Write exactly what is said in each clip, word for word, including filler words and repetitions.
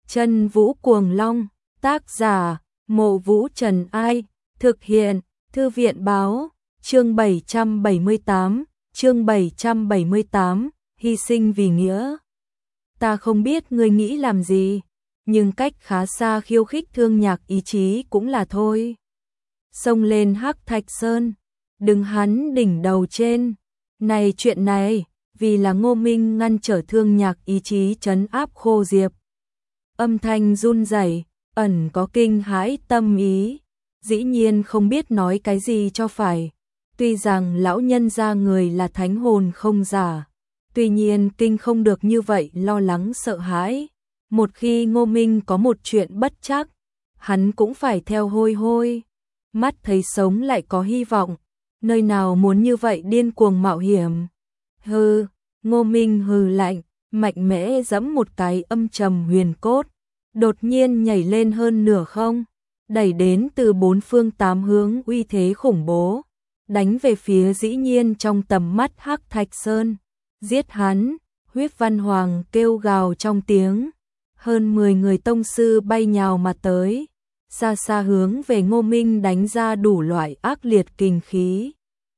Chân Vũ Cuồng Long, tác giả, Mộ Vũ Trần Ai, thực hiện, Thư viện báo, chương bảy trăm bảy mươi tám, chương bảy trăm bảy mươi tám, hy sinh vì nghĩa. Ta không biết ngươi nghĩ làm gì, nhưng cách khá xa khiêu khích Thương Nhạc ý chí cũng là thôi. Xông lên Hắc Thạch Sơn, đứng hắn đỉnh đầu trên. Này chuyện này, vì là Ngô Minh ngăn trở Thương Nhạc ý chí trấn áp Khô Diệp. Âm thanh run rẩy, ẩn có kinh hãi tâm ý, dĩ nhiên không biết nói cái gì cho phải. Tuy rằng lão nhân gia người là thánh hồn không giả, tuy nhiên kinh không được như vậy lo lắng sợ hãi. Một khi Ngô Minh có một chuyện bất chắc, hắn cũng phải theo hôi hôi. Mắt thấy sống lại có hy vọng, nơi nào muốn như vậy điên cuồng mạo hiểm. Hừ, Ngô Minh hừ lạnh, mạnh mẽ giẫm một cái âm trầm huyền cốt, đột nhiên nhảy lên hơn nửa không, đẩy đến từ bốn phương tám hướng uy thế khủng bố, đánh về phía dĩ nhiên trong tầm mắt Hắc Thạch Sơn. Giết hắn, Huyết Văn Hoàng kêu gào trong tiếng, hơn mười người tông sư bay nhào mà tới, xa xa hướng về Ngô Minh đánh ra đủ loại ác liệt kình khí.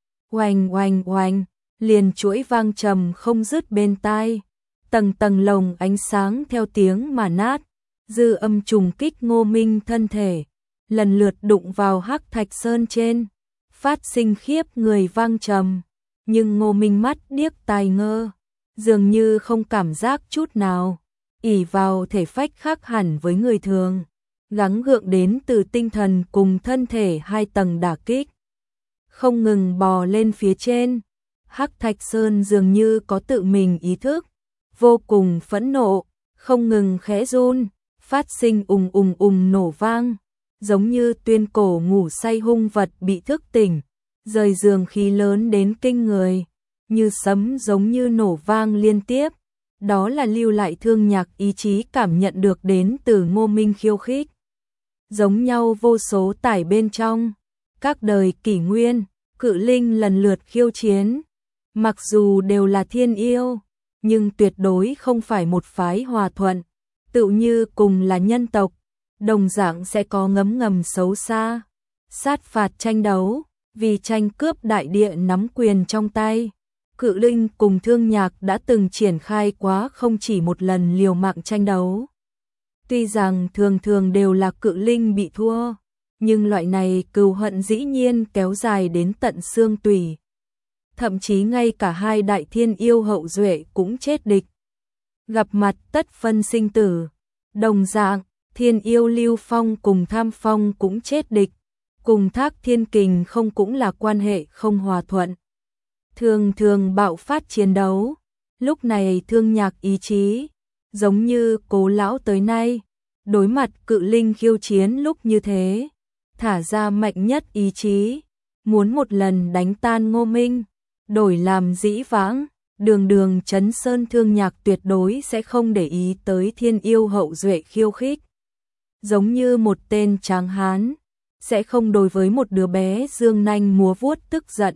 Oanh oanh oanh, liền chuỗi vang trầm không dứt bên tai, tầng tầng lồng ánh sáng theo tiếng mà nát, dư âm trùng kích Ngô Minh thân thể, lần lượt đụng vào Hắc Thạch Sơn trên, phát sinh khiếp người vang trầm, nhưng Ngô Minh mắt điếc tai ngơ, dường như không cảm giác chút nào, ỷ vào thể phách khác hẳn với người thường, gắng gượng đến từ tinh thần cùng thân thể hai tầng đả kích, không ngừng bò lên phía trên. Hắc Thạch Sơn dường như có tự mình ý thức, vô cùng phẫn nộ, không ngừng khẽ run, phát sinh ùng ùng ùng nổ vang, giống như tuyên cổ ngủ say hung vật bị thức tỉnh, rời giường khí lớn đến kinh người, như sấm giống như nổ vang liên tiếp. Đó là lưu lại Thương Nhạc ý chí cảm nhận được đến từ Ngô Minh khiêu khích. Giống nhau vô số tải bên trong, các đời kỷ nguyên, cự linh lần lượt khiêu chiến. Mặc dù đều là thiên yêu, nhưng tuyệt đối không phải một phái hòa thuận, tựu như cùng là nhân tộc, đồng dạng sẽ có ngấm ngầm xấu xa, sát phạt tranh đấu, vì tranh cướp đại địa nắm quyền trong tay. Cự linh cùng Thương Nhạc đã từng triển khai quá không chỉ một lần liều mạng tranh đấu. Tuy rằng thường thường đều là cự linh bị thua, nhưng loại này cừu hận dĩ nhiên kéo dài đến tận xương tủy. Thậm chí ngay cả hai đại thiên yêu hậu duệ cũng chết địch. Gặp mặt tất phân sinh tử. Đồng dạng, thiên yêu Lưu Phong cùng Tham Phong cũng chết địch. Cùng Thác Thiên Kình không cũng là quan hệ không hòa thuận. Thường thường bạo phát chiến đấu. Lúc này Thương Nhạc ý chí, giống như Cố lão tới nay, đối mặt cự linh khiêu chiến lúc như thế, thả ra mạnh nhất ý chí, muốn một lần đánh tan Ngô Minh. Đổi làm dĩ vãng, đường đường Trấn Sơn Thương Nhạc tuyệt đối sẽ không để ý tới thiên yêu hậu duệ khiêu khích. Giống như một tên tráng hán, sẽ không đối với một đứa bé dương nanh múa vuốt tức giận.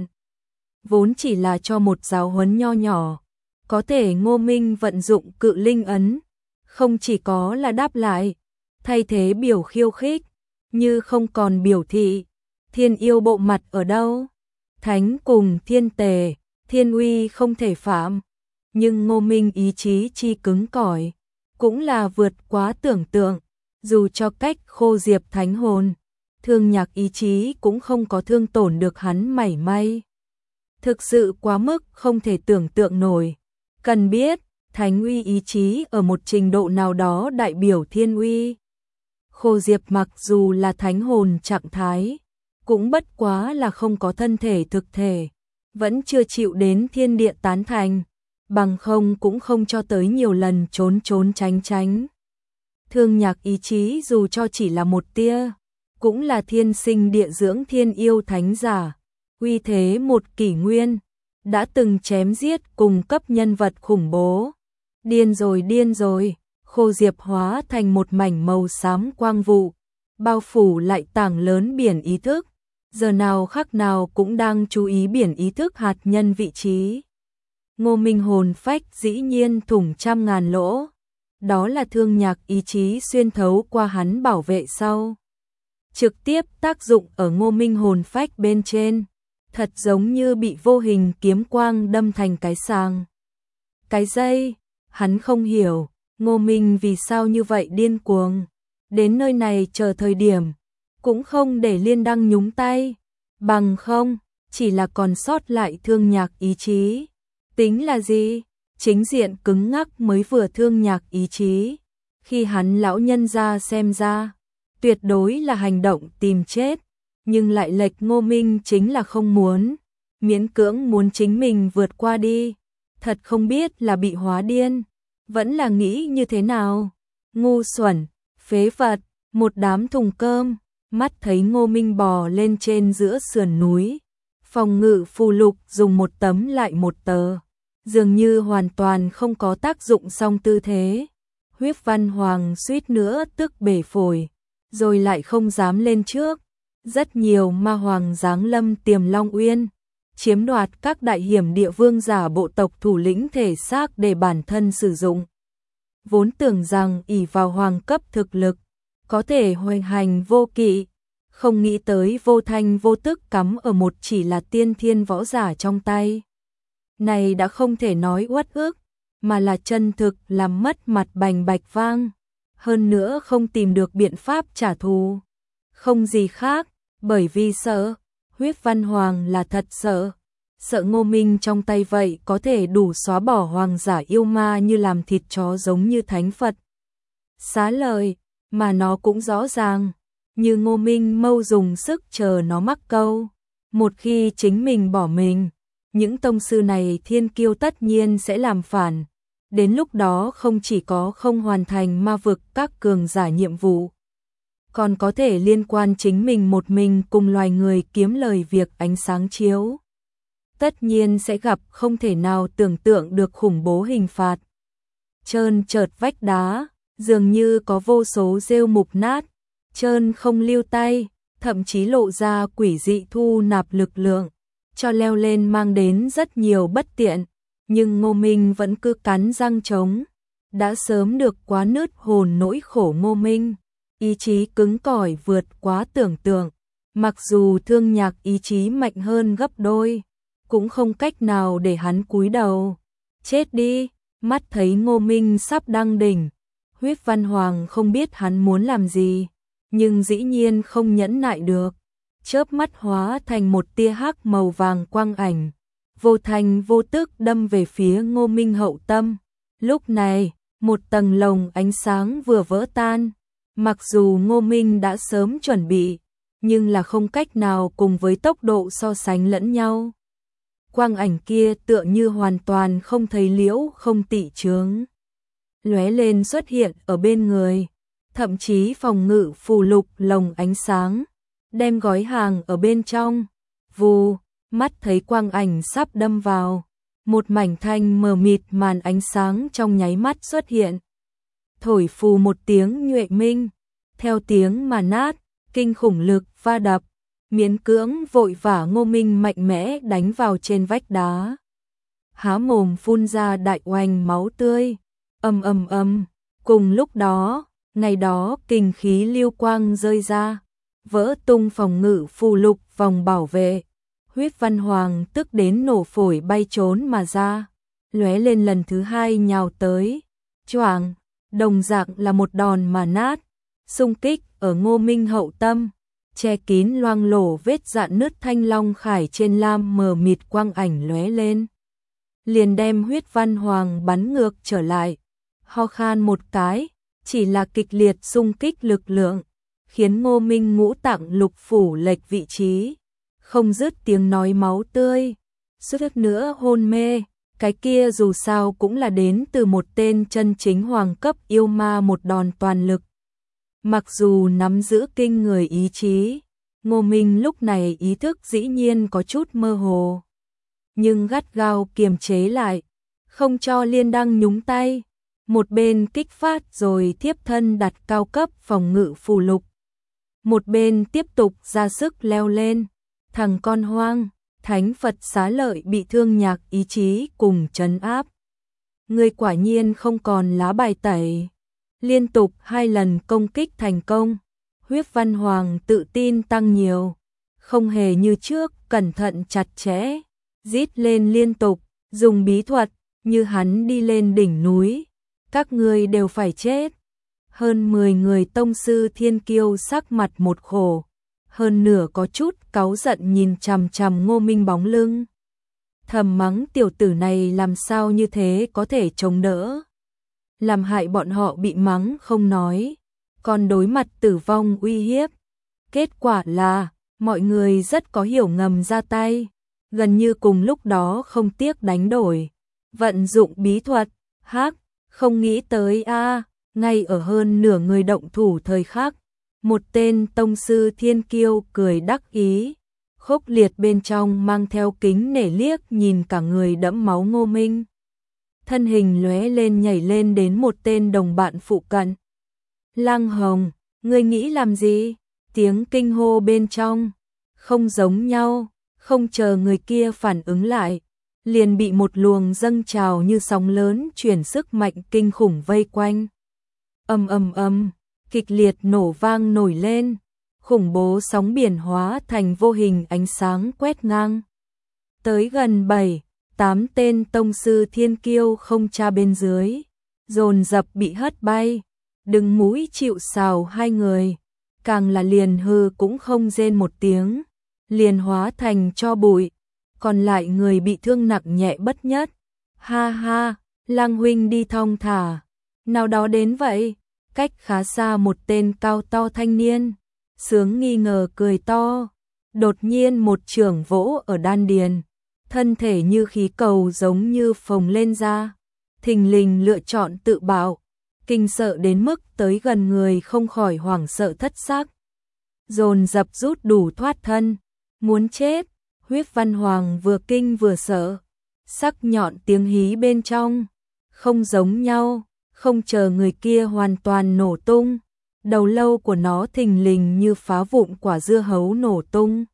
Vốn chỉ là cho một giáo huấn nho nhỏ, có thể Ngô Minh vận dụng cự linh ấn, không chỉ có là đáp lại, thay thế biểu khiêu khích, như không còn biểu thị, thiên yêu bộ mặt ở đâu? Thánh cùng thiên tề, thiên uy không thể phạm, nhưng Ngô Minh ý chí chi cứng cỏi, cũng là vượt quá tưởng tượng, dù cho cách Khô Diệp thánh hồn, Thương Nhạc ý chí cũng không có thương tổn được hắn mảy may. Thực sự quá mức không thể tưởng tượng nổi, cần biết, thánh uy ý chí ở một trình độ nào đó đại biểu thiên uy. Khô Diệp mặc dù là thánh hồn trạng thái, cũng bất quá là không có thân thể thực thể, vẫn chưa chịu đến thiên địa tán thành, bằng không cũng không cho tới nhiều lần trốn trốn tránh tránh. Thương Nhạc ý chí dù cho chỉ là một tia, cũng là thiên sinh địa dưỡng thiên yêu thánh giả, uy thế một kỷ nguyên, đã từng chém giết cùng cấp nhân vật khủng bố. Điên rồi điên rồi, Khô Diệp hóa thành một mảnh màu xám quang vụ, bao phủ lại tảng lớn biển ý thức. Giờ nào khắc nào cũng đang chú ý biển ý thức hạt nhân vị trí. Ngô Minh hồn phách dĩ nhiên thủng trăm ngàn lỗ, đó là thương nhạc ý chí xuyên thấu qua hắn bảo vệ sau. Trực tiếp tác dụng ở Ngô Minh hồn phách bên trên, thật giống như bị vô hình kiếm quang đâm thành cái sàng. Cái dây, hắn không hiểu, Ngô Minh vì sao như vậy điên cuồng, đến nơi này chờ thời điểm, cũng không để Liên Đăng nhúng tay, bằng không, chỉ là còn sót lại thương nhạc ý chí. Tính là gì? Chính diện cứng ngắc mới vừa thương nhạc ý chí. Khi hắn lão nhân ra xem ra, tuyệt đối là hành động tìm chết, nhưng lại lệch Ngô Minh chính là không muốn, miễn cưỡng muốn chính mình vượt qua đi, thật không biết là bị hóa điên, vẫn là nghĩ như thế nào. Ngu xuẩn, phế vật, một đám thùng cơm, mắt thấy Ngô Minh bò lên trên giữa sườn núi, phòng ngự phù lục dùng một tấm lại một tờ, dường như hoàn toàn không có tác dụng song tư thế. Huyết Văn Hoàng suýt nữa tức bể phổi, rồi lại không dám lên trước. Rất nhiều ma hoàng giáng lâm Tiềm Long Uyên, chiếm đoạt các đại hiểm địa vương giả bộ tộc thủ lĩnh thể xác để bản thân sử dụng. Vốn tưởng rằng ỷ vào hoàng cấp thực lực, có thể hoành hành vô kỵ, không nghĩ tới vô thanh vô tức cắm ở một chỉ là tiên thiên võ giả trong tay. Này đã không thể nói uất ức, mà là chân thực làm mất mặt bành bạch vang. Hơn nữa không tìm được biện pháp trả thù. Không gì khác, bởi vì sợ, Huyết Văn Hoàng là thật sợ. Sợ Ngô Minh trong tay vậy có thể đủ xóa bỏ hoàng giả yêu ma như làm thịt chó giống như thánh Phật. Xá lời, mà nó cũng rõ ràng, như Ngô Minh mâu dùng sức chờ nó mắc câu. Một khi chính mình bỏ mình, những tông sư này thiên kiêu tất nhiên sẽ làm phản. Đến lúc đó không chỉ có không hoàn thành ma vực các cường giả nhiệm vụ, còn có thể liên quan chính mình một mình cùng loài người kiếm lời việc ánh sáng chiếu. Tất nhiên sẽ gặp không thể nào tưởng tượng được khủng bố hình phạt. Trơn chợt vách đá, dường như có vô số rêu mục nát, trơn không lưu tay, thậm chí lộ ra quỷ dị thu nạp lực lượng, cho leo lên mang đến rất nhiều bất tiện. Nhưng Ngô Minh vẫn cứ cắn răng chống, đã sớm được quá nứt hồn nỗi khổ Ngô Minh, ý chí cứng cỏi vượt quá tưởng tượng, mặc dù thương nhạc ý chí mạnh hơn gấp đôi, cũng không cách nào để hắn cúi đầu. Chết đi, mắt thấy Ngô Minh sắp đăng đỉnh, Huyết Văn Hoàng không biết hắn muốn làm gì, nhưng dĩ nhiên không nhẫn nại được, chớp mắt hóa thành một tia hắc màu vàng quang ảnh, vô thành vô tức đâm về phía Ngô Minh hậu tâm. Lúc này, một tầng lồng ánh sáng vừa vỡ tan, mặc dù Ngô Minh đã sớm chuẩn bị, nhưng là không cách nào cùng với tốc độ so sánh lẫn nhau. Quang ảnh kia tựa như hoàn toàn không thấy liễu không tị chướng, lóe lên xuất hiện ở bên người, thậm chí phòng ngự phù lục lồng ánh sáng, đem gói hàng ở bên trong. Vù, mắt thấy quang ảnh sắp đâm vào, một mảnh thanh mờ mịt màn ánh sáng trong nháy mắt xuất hiện. Thổi phù một tiếng nhuệ minh, theo tiếng mà nát, kinh khủng lực va đập, miễn cưỡng vội vã Ngô Minh mạnh mẽ đánh vào trên vách đá. Há mồm phun ra đại oanh máu tươi, ầm ầm ầm, cùng lúc đó, ngày đó kinh khí lưu quang rơi ra, vỡ tung phòng ngự phù lục vòng bảo vệ. Huyết Văn Hoàng tức đến nổ phổi bay trốn mà ra, lóe lên lần thứ hai nhào tới, choàng, đồng dạng là một đòn mà nát, xung kích ở Ngô Minh hậu tâm, che kín loang lổ vết dạn nứt thanh long khải trên lam mờ mịt quang ảnh lóe lên, liền đem Huyết Văn Hoàng bắn ngược trở lại, ho khan một cái, chỉ là kịch liệt xung kích lực lượng, khiến Ngô Minh ngũ tạng lục phủ lệch vị trí, không dứt tiếng nói máu tươi, suýt nữa hôn mê. Cái kia dù sao cũng là đến từ một tên chân chính hoàng cấp yêu ma một đòn toàn lực. Mặc dù nắm giữ kinh người ý chí, Ngô Minh lúc này ý thức dĩ nhiên có chút mơ hồ, nhưng gắt gao kiềm chế lại, không cho Liên Đăng nhúng tay. Một bên kích phát rồi tiếp thân đặt cao cấp phòng ngự phù lục, một bên tiếp tục ra sức leo lên. Thằng con hoang, Thánh Phật xá lợi bị thương nhạc ý chí cùng trấn áp. Ngươi quả nhiên không còn lá bài tẩy. liên tục hai lần công kích thành công. Huyết Văn Hoàng tự tin tăng nhiều, không hề như trước, cẩn thận chặt chẽ, rít lên liên tục, dùng bí thuật, như hắn đi lên đỉnh núi, các ngươi đều phải chết. Hơn mười người tông sư thiên kiêu sắc mặt một khổ, hơn nửa có chút cáu giận nhìn chằm chằm Ngô Minh bóng lưng. Thầm mắng tiểu tử này làm sao như thế có thể chống đỡ. Làm hại bọn họ bị mắng không nói, còn đối mặt tử vong uy hiếp. Kết quả là, mọi người rất có hiểu ngầm ra tay, gần như cùng lúc đó không tiếc đánh đổi, vận dụng bí thuật. Hắc, không nghĩ tới a, ngay ở hơn nửa người động thủ thời khắc, một tên tông sư thiên kiêu cười đắc ý, khốc liệt bên trong mang theo kính nể liếc nhìn cả người đẫm máu Ngô Minh. Thân hình lóe lên nhảy lên đến một tên đồng bạn phụ cận. Lăng Hồng, ngươi nghĩ làm gì? Tiếng kinh hô bên trong, không giống nhau, không chờ người kia phản ứng lại, liền bị một luồng dâng trào như sóng lớn chuyển sức mạnh kinh khủng vây quanh. Ầm ầm ầm, kịch liệt nổ vang nổi lên, khủng bố sóng biển hóa thành vô hình ánh sáng quét ngang. Tới gần bảy, tám tên tông sư thiên kiêu không tra bên dưới, dồn dập bị hất bay, đứng mũi chịu sào hai người, càng là liền hư cũng không rên một tiếng, liền hóa thành tro bụi, còn lại người bị thương nặng nhẹ bất nhất. Ha ha, Lăng huynh đi thong thả, nào đó đến vậy, cách khá xa một tên cao to thanh niên, sướng nghi ngờ cười to, đột nhiên một chưởng vỗ ở đan điền, thân thể như khí cầu giống như phồng lên ra, thình lình lựa chọn tự bạo, kinh sợ đến mức tới gần người không khỏi hoảng sợ thất xác, dồn dập rút đủ thoát thân, muốn chết. Huyết Văn Hoàng vừa kinh vừa sợ, sắc nhọn tiếng hí bên trong, không giống nhau, không chờ người kia hoàn toàn nổ tung, đầu lâu của nó thình lình như phá vụn quả dưa hấu nổ tung.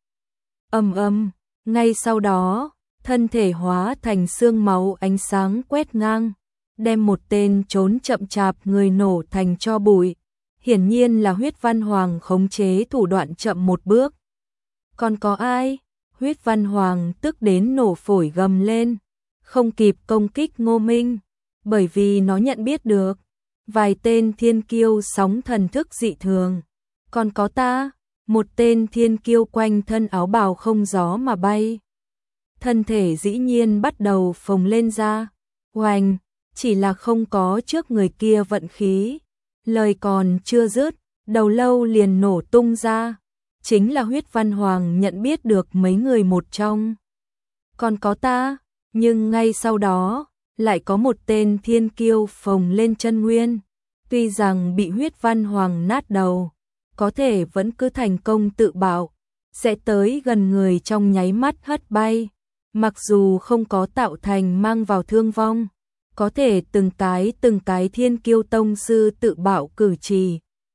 Ầm ầm, ngay sau đó, thân thể hóa thành xương máu ánh sáng quét ngang, đem một tên trốn chậm chạp người nổ thành tro bụi. Hiển nhiên là Huyết Văn Hoàng khống chế thủ đoạn chậm một bước. Còn có ai? Huyết Văn Hoàng tức đến nổ phổi gầm lên, không kịp công kích Ngô Minh, bởi vì nó nhận biết được vài tên thiên kiêu sóng thần thức dị thường. Còn có ta, một tên thiên kiêu quanh thân áo bào không gió mà bay. Thân thể dĩ nhiên bắt đầu phồng lên ra, oanh, chỉ là không có trước người kia vận khí. Lời còn chưa dứt, đầu lâu liền nổ tung ra. Chính là Huyết Văn Hoàng nhận biết được mấy người một trong. Còn có ta, nhưng ngay sau đó, lại có một tên thiên kiêu phồng lên chân nguyên. Tuy rằng bị Huyết Văn Hoàng nát đầu, có thể vẫn cứ thành công tự bạo, sẽ tới gần người trong nháy mắt hất bay. Mặc dù không có tạo thành mang vào thương vong, có thể từng cái từng cái thiên kiêu tông sư tự bạo cử trì,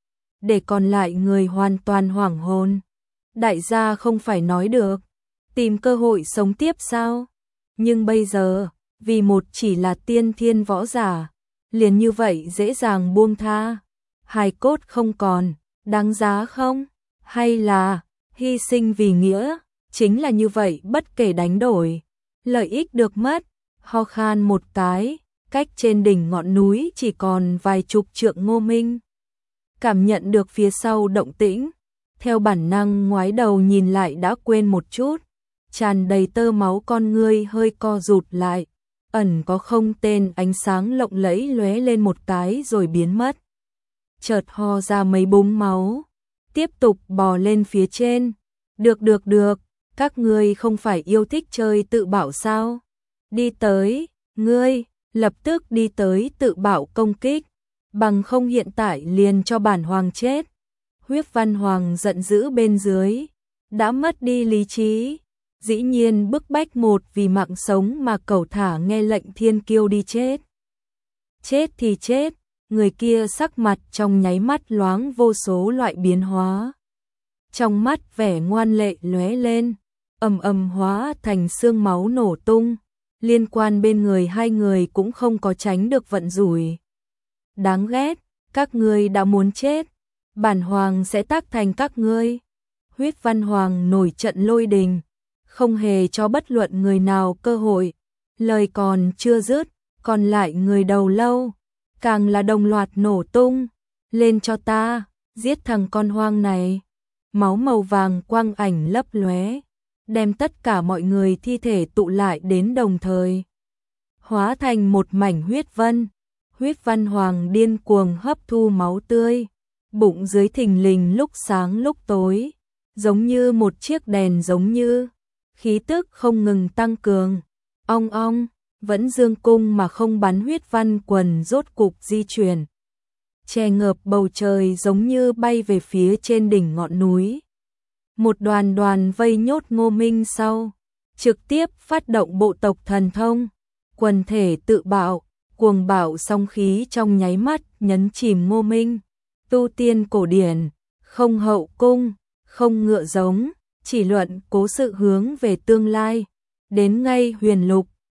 để còn lại người hoàn toàn hoảng hồn. Đại gia không phải nói được, tìm cơ hội sống tiếp sao? Nhưng bây giờ, vì một chỉ là tiên thiên võ giả, liền như vậy dễ dàng buông tha, hài cốt không còn, đáng giá không? Hay là, hy sinh vì nghĩa, chính là như vậy bất kể đánh đổi, lợi ích được mất, ho khan một cái, cách trên đỉnh ngọn núi chỉ còn vài chục trượng Ngô Minh. Cảm nhận được phía sau động tĩnh, theo bản năng ngoái đầu nhìn lại đã quên một chút, tràn đầy tơ máu con ngươi hơi co rụt lại, ẩn có không tên ánh sáng lộng lẫy lóe lên một cái rồi biến mất. Chợt ho ra mấy búng máu, tiếp tục bò lên phía trên. Được được được, các ngươi không phải yêu thích chơi tự bảo sao? Đi tới, ngươi, lập tức đi tới tự bảo công kích, bằng không hiện tại liền cho bản hoàng chết. Huyết Văn Hoàng giận dữ bên dưới, đã mất đi lý trí, dĩ nhiên bức bách một vì mạng sống mà cẩu thả nghe lệnh thiên kiêu đi chết. Chết thì chết, người kia sắc mặt trong nháy mắt loáng vô số loại biến hóa. Trong mắt vẻ ngoan lệ lóe lên, ầm ầm hóa thành xương máu nổ tung, liên quan bên người hai người cũng không có tránh được vận rủi. Đáng ghét, các ngươi đã muốn chết, bản hoàng sẽ tác thành các ngươi. Huyết Văn Hoàng nổi trận lôi đình, không hề cho bất luận người nào cơ hội. Lời còn chưa dứt, còn lại người đầu lâu, càng là đồng loạt nổ tung. Lên cho ta, giết thằng con hoang này. Máu màu vàng quang ảnh lấp lóe, đem tất cả mọi người thi thể tụ lại đến đồng thời, hóa thành một mảnh huyết vân. Huyết Văn Hoàng điên cuồng hấp thu máu tươi, bụng dưới thình lình lúc sáng lúc tối, giống như một chiếc đèn giống như, khí tức không ngừng tăng cường. Ong ong, vẫn dương cung mà không bắn huyết văn quần rốt cục di chuyển, che ngợp bầu trời giống như bay về phía trên đỉnh ngọn núi. Một đoàn đoàn vây nhốt Ngô Minh sau, trực tiếp phát động bộ tộc thần thông, quần thể tự bạo, cuồng bạo song khí trong nháy mắt nhấn chìm Ngô Minh. Tu tiên cổ điển, không hậu cung, không ngựa giống, chỉ luận cố sự hướng về tương lai, đến ngay huyền lục,